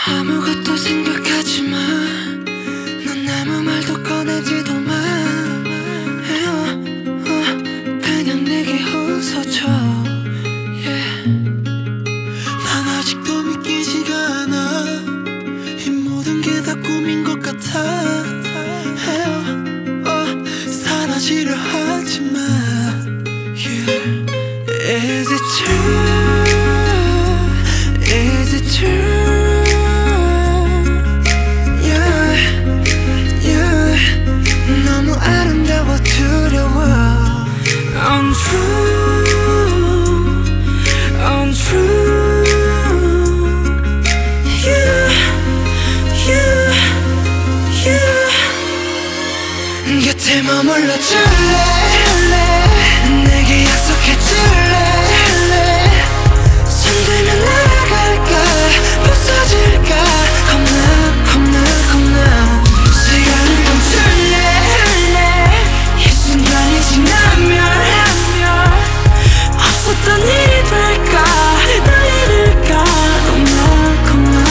아무것도 생각하지 마. 넌 아무 말도 꺼내지도 마. 그냥 내게 웃어줘. 난 아직도 믿기지가 않아. 이 모든 게 다 꿈인 것 같아. 사라지려 하지 마. Is it true? Is it true? Yeah. 너무 아름다워 두려워. Untrue, untrue. 곁에 머물러 줄래? 내게 약속해 줄래? 손들면 날아갈까? 부서질까? 겁나 시간을 멈출래? 이 순간이 지나면 없었던 일이 될까? 날 잃을까? 겁나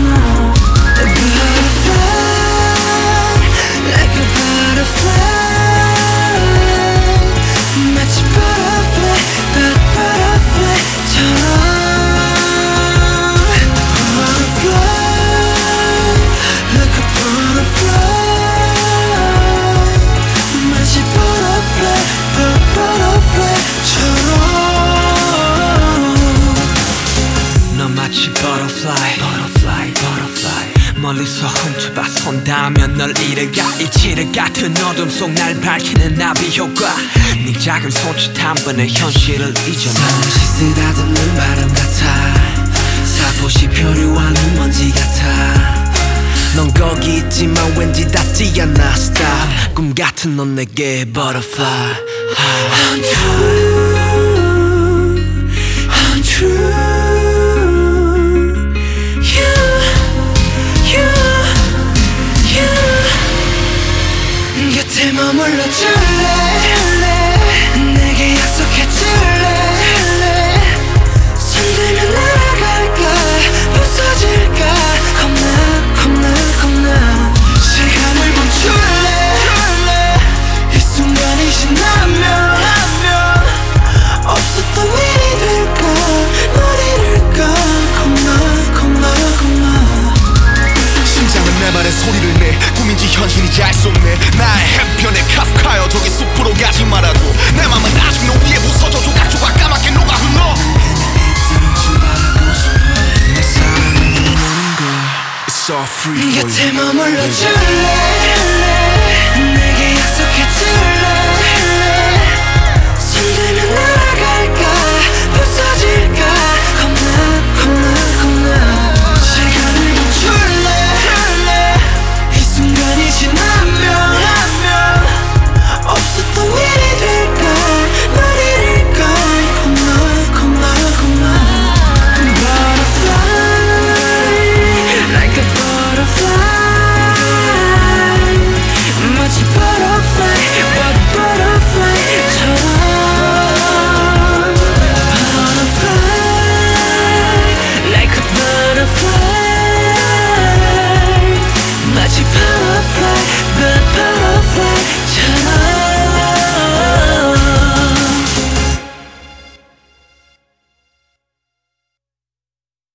Butterfly, like a butterfly. 마치 butterfly, butterfly처럼. Butterfly, like a butterfly. 마치 butterfly, butterfly처럼. 넌 마치 butterfly, 멀리서 훔쳐봐 손 닿으면 널 잃어가. 이치를 같은 어둠 속 날 밝히는 나비 효과. 네 작은 손짓 한 번에 현실을 잊어놔. 잠시 쓰다듬는 바람 같아. 살포시 표류하는 먼지 같아. 넌 거기 있지만 왠지 닿지 않아. Stop. 꿈 같은 넌 내게 butterfly. Untrue. 곁에 머물러 줄래? 내게 약속해 줄래? 손들면 날아갈까? 부서질까? 겁나 시간을 멈출래? 이 순간이 지나면 없었던 일이 될까? 널 잃을까? 겁나 심장은 내 말에 소리를 내. 꿈인지 현실인지 알 수 없네. 나의 해변에 카프카여 저기 숲으로 가지 말라고. 내 맘은 아직 너 위에 부서져 조각조각 까맣게 녹아 흘러. 내 사랑을 원하는 걸 It's all free for you. 곁에 머물러 줄래?